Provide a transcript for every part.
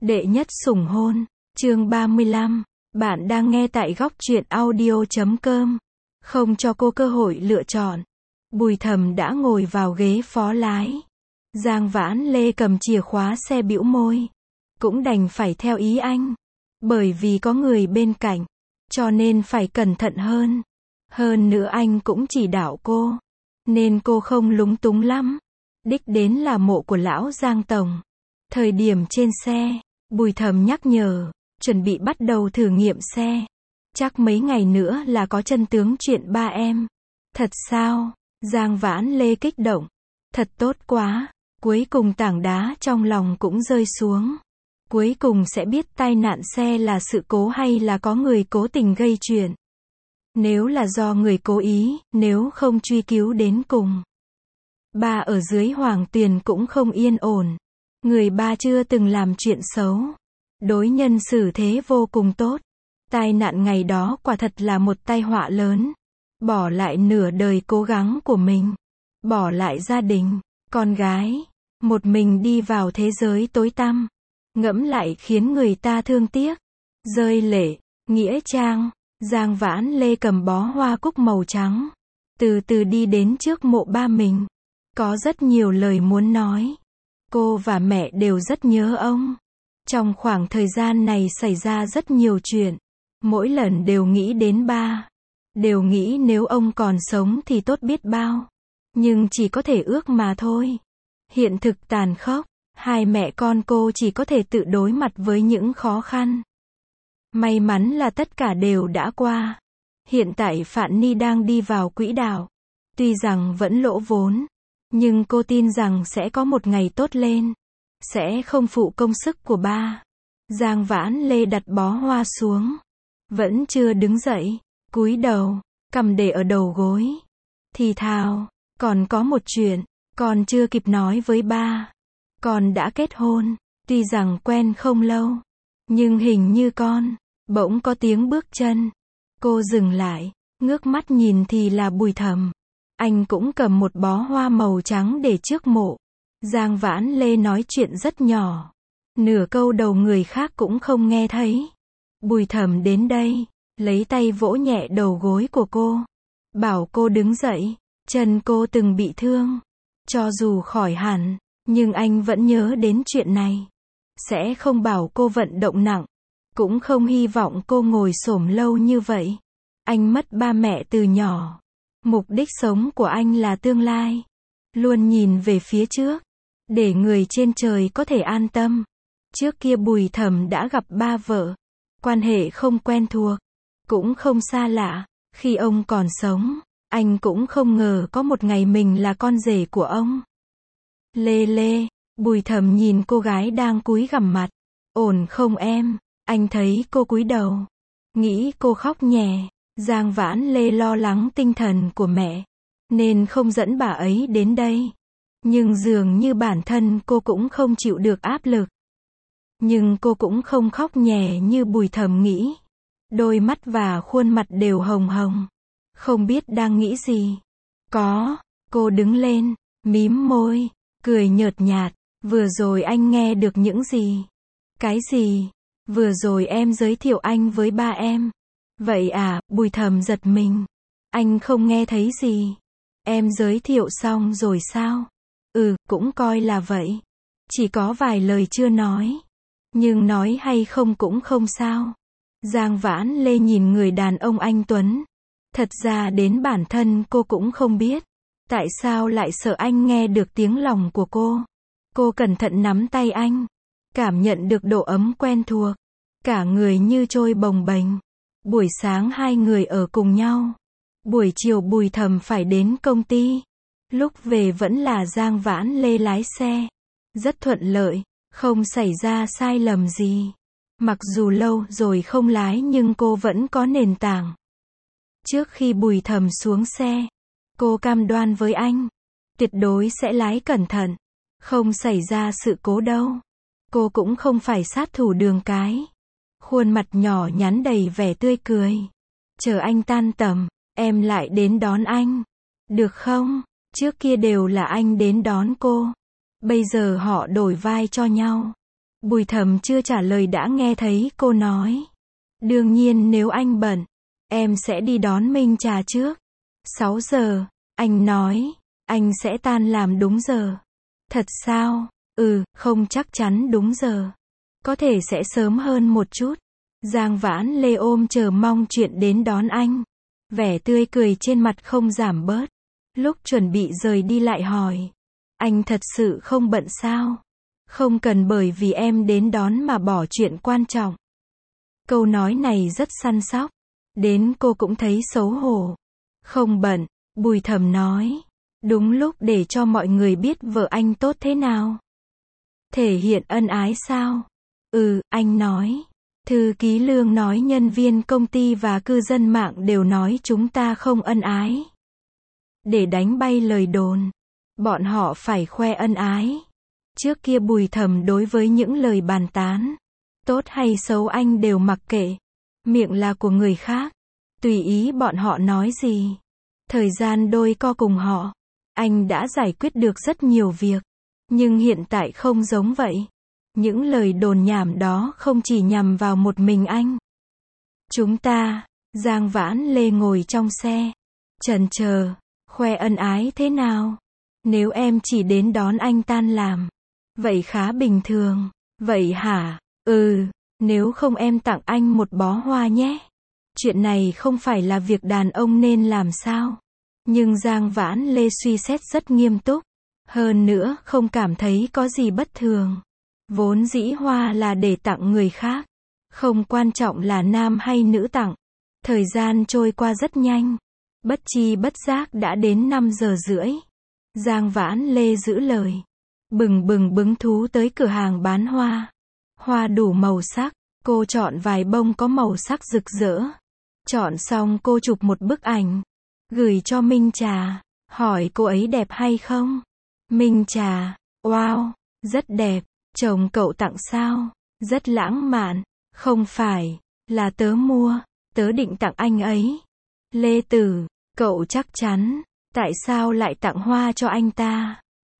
Đệ nhất sủng hôn, chương 35. Bạn đang nghe tại góc truyện audio.com. Không cho cô cơ hội lựa chọn. Bùi Thầm đã ngồi vào ghế phó lái. Giang Vãn Lê cầm chìa khóa xe bĩu môi. Cũng đành phải theo ý anh. Bởi vì có người bên cạnh. Cho nên phải cẩn thận hơn. Hơn nữa anh cũng chỉ đạo cô. Nên cô không lúng túng lắm. Đích đến là mộ của lão Giang Tổng. Thời điểm trên xe, Bùi Thầm nhắc nhở, chuẩn bị bắt đầu thử nghiệm xe. Chắc mấy ngày nữa là có chân tướng chuyện ba em. Thật sao? Giang Vãn Lê kích động. Thật tốt quá. Cuối cùng tảng đá trong lòng cũng rơi xuống. Cuối cùng sẽ biết tai nạn xe là sự cố hay là có người cố tình gây chuyện. Nếu là do người cố ý, nếu không truy cứu đến cùng. Ba ở dưới Hoàng Tuyền cũng không yên ổn. Người ba chưa từng làm chuyện xấu. Đối nhân xử thế vô cùng tốt. Tai nạn ngày đó quả thật là một tai họa lớn. Bỏ lại nửa đời cố gắng của mình. Bỏ lại gia đình, con gái. Một mình đi vào thế giới tối tăm. Ngẫm lại khiến người ta thương tiếc. Rơi lệ, nghĩa trang. Giang Vãn Lê cầm bó hoa cúc màu trắng. Từ từ đi đến trước mộ ba mình. Có rất nhiều lời muốn nói. Cô và mẹ đều rất nhớ ông. Trong khoảng thời gian này xảy ra rất nhiều chuyện. Mỗi lần đều nghĩ đến ba. Đều nghĩ nếu ông còn sống thì tốt biết bao. Nhưng chỉ có thể ước mà thôi. Hiện thực tàn khốc. Hai mẹ con cô chỉ có thể tự đối mặt với những khó khăn. May mắn là tất cả đều đã qua. Hiện tại Phạn Ni đang đi vào quỹ đạo. Tuy rằng vẫn lỗ vốn. Nhưng cô tin rằng sẽ có một ngày tốt lên. Sẽ không phụ công sức của ba. Giang Vãn Lê đặt bó hoa xuống. Vẫn chưa đứng dậy. Cúi đầu. Cầm để ở đầu gối. Thì thào. Còn có một chuyện. Con chưa kịp nói với ba. Con đã kết hôn. Tuy rằng quen không lâu. Nhưng hình như con. Bỗng có tiếng bước chân. Cô dừng lại. Ngước mắt nhìn thì là Bùi Thầm. Anh cũng cầm một bó hoa màu trắng để trước mộ. Giang Vãn Lê nói chuyện rất nhỏ. Nửa câu đầu người khác cũng không nghe thấy. Bùi Thầm đến đây. Lấy tay vỗ nhẹ đầu gối của cô. Bảo cô đứng dậy. Chân cô từng bị thương. Cho dù khỏi hẳn. Nhưng anh vẫn nhớ đến chuyện này. Sẽ không bảo cô vận động nặng. Cũng không hy vọng cô ngồi xổm lâu như vậy. Anh mất ba mẹ từ nhỏ. Mục đích sống của anh là tương lai. Luôn nhìn về phía trước. Để người trên trời có thể an tâm. Trước kia Bùi Thầm đã gặp ba vợ. Quan hệ không quen thuộc. Cũng không xa lạ. Khi ông còn sống, anh cũng không ngờ có một ngày mình là con rể của ông. Lê Lê, Bùi Thầm nhìn cô gái đang cúi gằm mặt. Ổn không em? Anh thấy cô cúi đầu. Nghĩ cô khóc nhè. Giang Vãn Lê lo lắng tinh thần của mẹ. Nên không dẫn bà ấy đến đây. Nhưng dường như bản thân cô cũng không chịu được áp lực. Nhưng cô cũng không khóc nhè như Bùi Thầm nghĩ. Đôi mắt và khuôn mặt đều hồng hồng. Không biết đang nghĩ gì. Cô đứng lên, mím môi, cười nhợt nhạt. Vừa rồi anh nghe được những gì? Cái gì? Vừa rồi em giới thiệu anh với ba em. Vậy à? Bùi Thầm giật mình. Anh không nghe thấy gì. Em giới thiệu xong rồi sao? Cũng coi là vậy. Chỉ có vài lời chưa nói. Nhưng nói hay không cũng không sao. Giang Vãn Lê nhìn người đàn ông anh tuấn. Thật ra đến bản thân cô cũng không biết. Tại sao lại sợ anh nghe được tiếng lòng của cô. Cô cẩn thận nắm tay anh. Cảm nhận được độ ấm quen thuộc. Cả người như trôi bồng bềnh. Buổi sáng hai người ở cùng nhau. Buổi chiều Bùi Thầm phải đến công ty. Lúc về vẫn là Giang Vãn Lê lái xe. Rất thuận lợi, không xảy ra sai lầm gì. Mặc dù lâu rồi không lái nhưng cô vẫn có nền tảng. Trước khi Bùi Thầm xuống xe, cô cam đoan với anh. Tuyệt đối sẽ lái cẩn thận. Không xảy ra sự cố đâu. Cô cũng không phải sát thủ đường cái. Khuôn mặt nhỏ nhắn đầy vẻ tươi cười. Chờ anh tan tầm, em lại đến đón anh. Được không? Trước kia đều là anh đến đón cô. Bây giờ họ đổi vai cho nhau. Bùi Thầm chưa trả lời đã nghe thấy cô nói. Đương nhiên nếu anh bận, em sẽ đi đón Minh Trà trước. 6 giờ, anh nói, anh sẽ tan làm đúng giờ. Thật sao? Không chắc chắn đúng giờ. Có thể sẽ sớm hơn một chút. Giang Vãn Lê ôm chờ mong chuyện đến đón anh. Vẻ tươi cười trên mặt không giảm bớt. Lúc chuẩn bị rời đi lại hỏi. Anh thật sự không bận sao? Không cần bởi vì em đến đón mà bỏ chuyện quan trọng. Câu nói này rất săn sóc. Đến cô cũng thấy xấu hổ. Không bận, Bùi Thầm nói. Đúng lúc để cho mọi người biết vợ anh tốt thế nào. Thể hiện ân ái sao? Anh nói. Thư ký Lương nói nhân viên công ty và cư dân mạng đều nói chúng ta không ân ái. Để đánh bay lời đồn. Bọn họ phải khoe ân ái. Trước kia Bùi Thầm đối với những lời bàn tán, tốt hay xấu anh đều mặc kệ. Miệng là của người khác. Tùy ý bọn họ nói gì. Thời gian đôi co cùng họ. Anh đã giải quyết được rất nhiều việc. Nhưng hiện tại không giống vậy. Những lời đồn nhảm đó không chỉ nhằm vào một mình anh. Chúng ta, Giang Vãn Lê ngồi trong xe. Chần chờ, khoe ân ái thế nào? Nếu em chỉ đến đón anh tan làm. Vậy khá bình thường. Vậy hả? Nếu không em tặng anh một bó hoa nhé. Chuyện này không phải là việc đàn ông nên làm sao? Nhưng Giang Vãn Lê suy xét rất nghiêm túc. Hơn nữa không cảm thấy có gì bất thường. Vốn dĩ hoa là để tặng người khác. Không quan trọng là nam hay nữ tặng. Thời gian trôi qua rất nhanh. Bất chi bất giác đã đến 5 giờ rưỡi. Giang Vãn Lê giữ lời. Bừng bừng bứng thú tới cửa hàng bán hoa. Hoa đủ màu sắc. Cô chọn vài bông có màu sắc rực rỡ. Chọn xong cô chụp một bức ảnh. Gửi cho Minh Trà. Hỏi cô ấy đẹp hay không? Minh Trà. Wow, rất đẹp. Chồng cậu tặng sao? Rất lãng mạn. Không phải, là tớ mua. Tớ định tặng anh ấy. Lê Tử, cậu chắc chắn. Tại sao lại tặng hoa cho anh ta?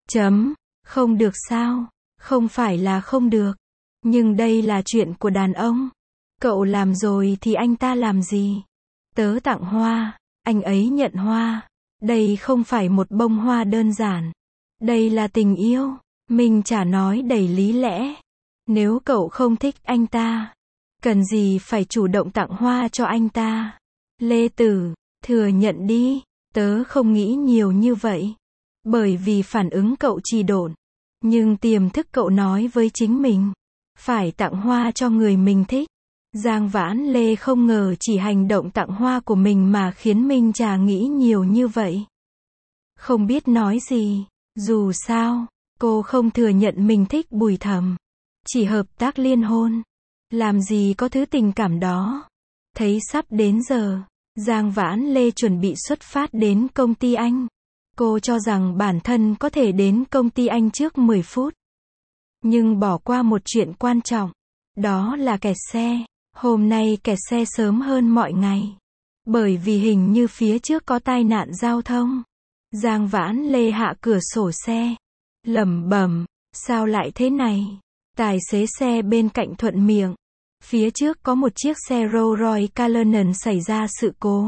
Không được sao? Không phải là không được. Nhưng đây là chuyện của đàn ông. Cậu làm rồi thì anh ta làm gì? Tớ tặng hoa, anh ấy nhận hoa. Đây không phải một bông hoa đơn giản. Đây là tình yêu. Minh Trà nói đầy lý lẽ. Nếu cậu không thích anh ta, cần gì phải chủ động tặng hoa cho anh ta? Lê Tử, thừa nhận đi. Tớ không nghĩ nhiều như vậy. Bởi vì phản ứng cậu trì độn. Nhưng tiềm thức cậu nói với chính mình. Phải tặng hoa cho người mình thích. Giang Vãn Lê không ngờ chỉ hành động tặng hoa của mình mà khiến Minh Trà nghĩ nhiều như vậy. Không biết nói gì. Dù sao, cô không thừa nhận mình thích Bùi Thầm. Chỉ hợp tác liên hôn. Làm gì có thứ tình cảm đó. Thấy sắp đến giờ, Giang Vãn Lê chuẩn bị xuất phát đến công ty anh. Cô cho rằng bản thân có thể đến công ty anh trước 10 phút. Nhưng bỏ qua một chuyện quan trọng. Đó là kẹt xe. Hôm nay kẹt xe sớm hơn mọi ngày. Bởi vì hình như phía trước có tai nạn giao thông. Giang Vãn Lê hạ cửa sổ xe. Lẩm bẩm, sao lại thế này? Tài xế xe bên cạnh thuận miệng. Phía trước có một chiếc xe Rolls-Royce Cullinan xảy ra sự cố.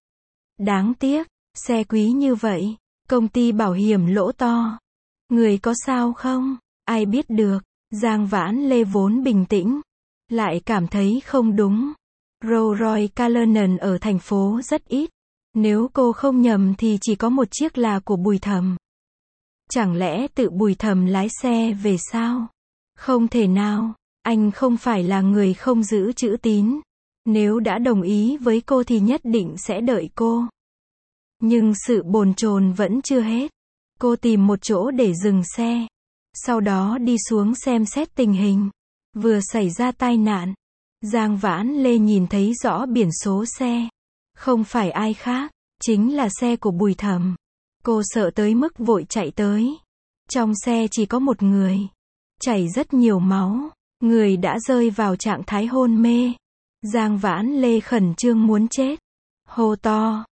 Đáng tiếc, xe quý như vậy. Công ty bảo hiểm lỗ to. Người có sao không? Ai biết được. Giang Vãn Lê vốn bình tĩnh. Lại cảm thấy không đúng. Rolls-Royce Cullinan ở thành phố rất ít. Nếu cô không nhầm thì chỉ có một chiếc là của Bùi Thầm. Chẳng lẽ tự Bùi Thầm lái xe về sao? Không thể nào. Anh không phải là người không giữ chữ tín. Nếu đã đồng ý với cô thì nhất định sẽ đợi cô. Nhưng sự bồn chồn vẫn chưa hết. Cô tìm một chỗ để dừng xe. Sau đó đi xuống xem xét tình hình. Vừa xảy ra tai nạn. Giang Vãn Lê nhìn thấy rõ biển số xe. Không phải ai khác, chính là xe của Bùi Thầm. Cô sợ tới mức vội chạy tới. Trong xe chỉ có một người. Chảy rất nhiều máu. Người đã rơi vào trạng thái hôn mê. Giang Vãn Lê khẩn trương muốn chết. Hô to,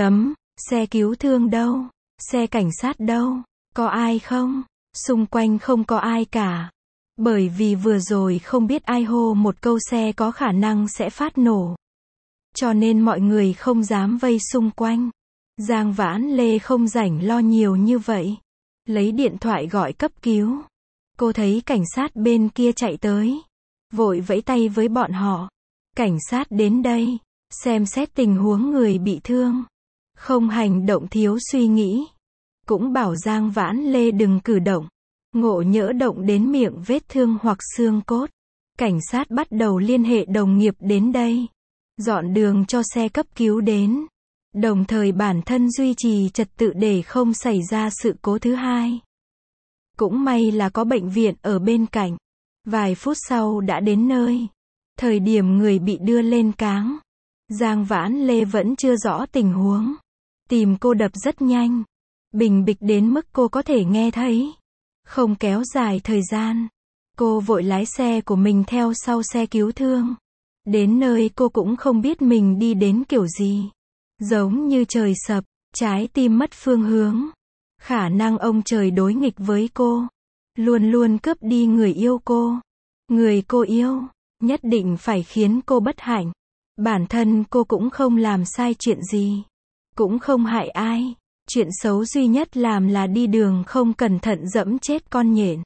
xe cứu thương đâu? Xe cảnh sát đâu? Có ai không? Xung quanh không có ai cả. Bởi vì vừa rồi không biết ai hô một câu xe có khả năng sẽ phát nổ. Cho nên mọi người không dám vây xung quanh. Giang Vãn Lê không rảnh lo nhiều như vậy. Lấy điện thoại gọi cấp cứu. Cô thấy cảnh sát bên kia chạy tới. Vội vẫy tay với bọn họ. Cảnh sát đến đây. Xem xét tình huống người bị thương. Không hành động thiếu suy nghĩ. Cũng bảo Giang Vãn Lê đừng cử động. Ngộ nhỡ động đến miệng vết thương hoặc xương cốt. Cảnh sát bắt đầu liên hệ đồng nghiệp đến đây. Dọn đường cho xe cấp cứu đến. Đồng thời bản thân duy trì trật tự để không xảy ra sự cố thứ hai. Cũng may là có bệnh viện ở bên cạnh. Vài phút sau đã đến nơi. Thời điểm người bị đưa lên cáng. Giang Vãn Lê vẫn chưa rõ tình huống. Tim cô đập rất nhanh. Bình bịch đến mức cô có thể nghe thấy. Không kéo dài thời gian. Cô vội lái xe của mình theo sau xe cứu thương. Đến nơi cô cũng không biết mình đi đến kiểu gì. Giống như trời sập, trái tim mất phương hướng. Khả năng ông trời đối nghịch với cô. Luôn luôn cướp đi người yêu cô. Người cô yêu, nhất định phải khiến cô bất hạnh. Bản thân cô cũng không làm sai chuyện gì. Cũng không hại ai. Chuyện xấu duy nhất làm là đi đường không cẩn thận dẫm chết con nhện.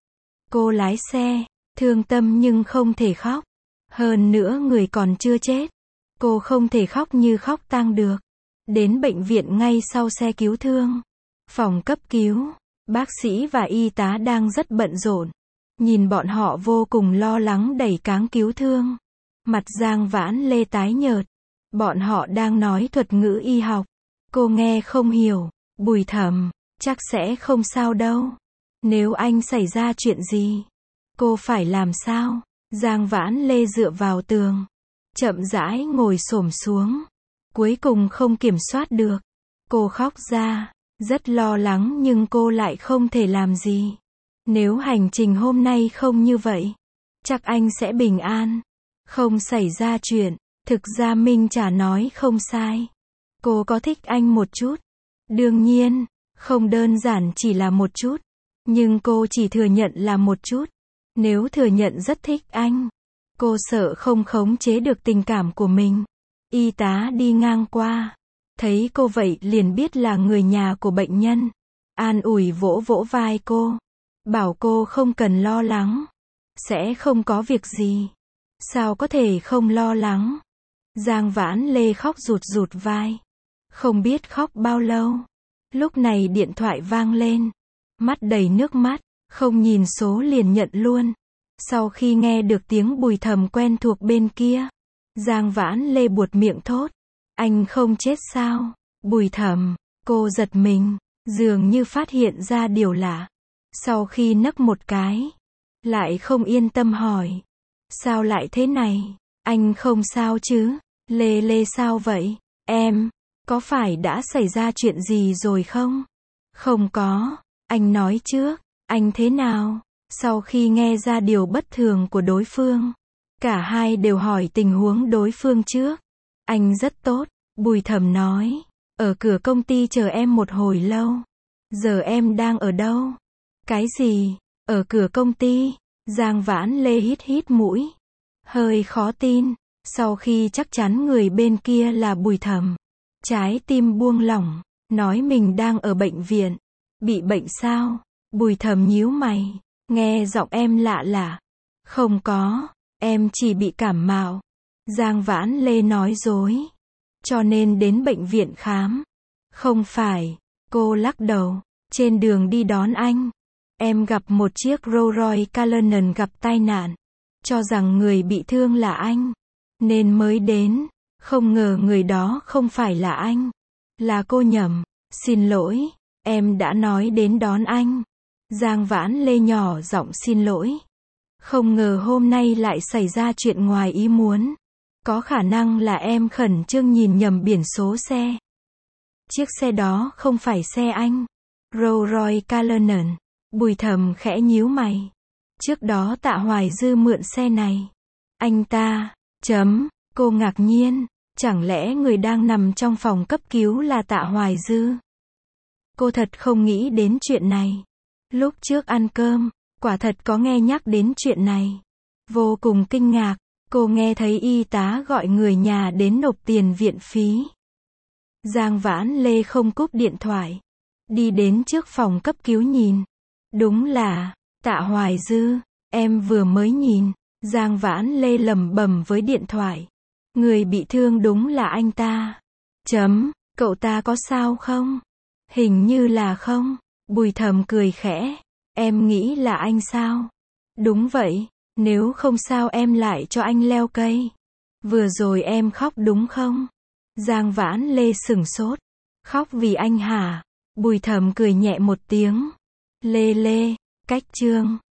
Cô lái xe, thương tâm nhưng không thể khóc. Hơn nữa người còn chưa chết. Cô không thể khóc như khóc tang được. Đến bệnh viện ngay sau xe cứu thương. Phòng cấp cứu, bác sĩ và y tá đang rất bận rộn. Nhìn bọn họ vô cùng lo lắng đẩy cáng cứu thương. Mặt Giang Vãn Lê tái nhợt. Bọn họ đang nói thuật ngữ y học. Cô nghe không hiểu. Bùi Thẩm, chắc sẽ không sao đâu. Nếu anh xảy ra chuyện gì, cô phải làm sao? Giang Vãn Lê dựa vào tường. Chậm rãi ngồi xổm xuống. Cuối cùng không kiểm soát được. Cô khóc ra. Rất lo lắng nhưng cô lại không thể làm gì. Nếu hành trình hôm nay không như vậy, chắc anh sẽ bình an. Không xảy ra chuyện. Thực ra Minh Trà nói không sai. Cô có thích anh một chút. Đương nhiên, không đơn giản chỉ là một chút. Nhưng cô chỉ thừa nhận là một chút. Nếu thừa nhận rất thích anh, cô sợ không khống chế được tình cảm của mình. Y tá đi ngang qua. Thấy cô vậy liền biết là người nhà của bệnh nhân. An ủi vỗ vỗ vai cô. Bảo cô không cần lo lắng. Sẽ không có việc gì. Sao có thể không lo lắng? Giang Vãn Lê khóc rụt rụt vai. Không biết khóc bao lâu. Lúc này điện thoại vang lên. Mắt đầy nước mắt. Không nhìn số liền nhận luôn. Sau khi nghe được tiếng Bùi Thẩm quen thuộc bên kia, Giang Vãn Lê buột miệng thốt. Anh không chết sao? Bùi Thẩm, cô giật mình, dường như phát hiện ra điều lạ. Sau khi nấc một cái, lại không yên tâm hỏi. Sao lại thế này? Anh không sao chứ? Lê Lê sao vậy? Em, có phải đã xảy ra chuyện gì rồi không? Không có, anh nói trước, anh thế nào? Sau khi nghe ra điều bất thường của đối phương, cả hai đều hỏi tình huống đối phương trước. Anh rất tốt, Bùi Thẩm nói. Ở cửa công ty chờ em một hồi lâu. Giờ em đang ở đâu? Cái gì? Ở cửa công ty? Giang Vãn Lê hít hít mũi. Hơi khó tin. Sau khi chắc chắn người bên kia là Bùi Thẩm, trái tim buông lỏng. Nói mình đang ở bệnh viện. Bị bệnh sao? Bùi Thẩm nhíu mày. Nghe giọng em lạ lạ. Không có, em chỉ bị cảm mạo. Giang Vãn Lê nói dối. Cho nên đến bệnh viện khám. Không phải, cô lắc đầu. Trên đường đi đón anh, em gặp một chiếc Rolls Royce Cullinan gặp tai nạn. Cho rằng người bị thương là anh, nên mới đến. Không ngờ người đó không phải là anh. Là cô nhầm. Xin lỗi, em đã nói đến đón anh. Giang Vãn Lê nhỏ giọng xin lỗi. Không ngờ hôm nay lại xảy ra chuyện ngoài ý muốn. Có khả năng là em khẩn trương nhìn nhầm biển số xe. Chiếc xe đó không phải xe anh. Rolls Royce Cullinan. Bùi Thẩm khẽ nhíu mày. Trước đó Tạ Hoài Dư mượn xe này. Anh ta, cô ngạc nhiên. Chẳng lẽ người đang nằm trong phòng cấp cứu là Tạ Hoài Dư? Cô thật không nghĩ đến chuyện này. Lúc trước ăn cơm, quả thật có nghe nhắc đến chuyện này. Vô cùng kinh ngạc, cô nghe thấy y tá gọi người nhà đến nộp tiền viện phí. Giang Vãn Lê không cúp điện thoại. Đi đến trước phòng cấp cứu nhìn. Đúng là, Tạ Hoài Dư, em vừa mới nhìn. Giang Vãn Lê lẩm bẩm với điện thoại. Người bị thương đúng là anh ta. Cậu ta có sao không? Hình như là không. Bùi Thầm cười khẽ. Em nghĩ là anh sao? Đúng vậy, nếu không sao em lại cho anh leo cây. Vừa rồi em khóc đúng không? Giang Vãn Lê sửng sốt. Khóc vì anh hả? Bùi Thầm cười nhẹ một tiếng. Lê, cách chương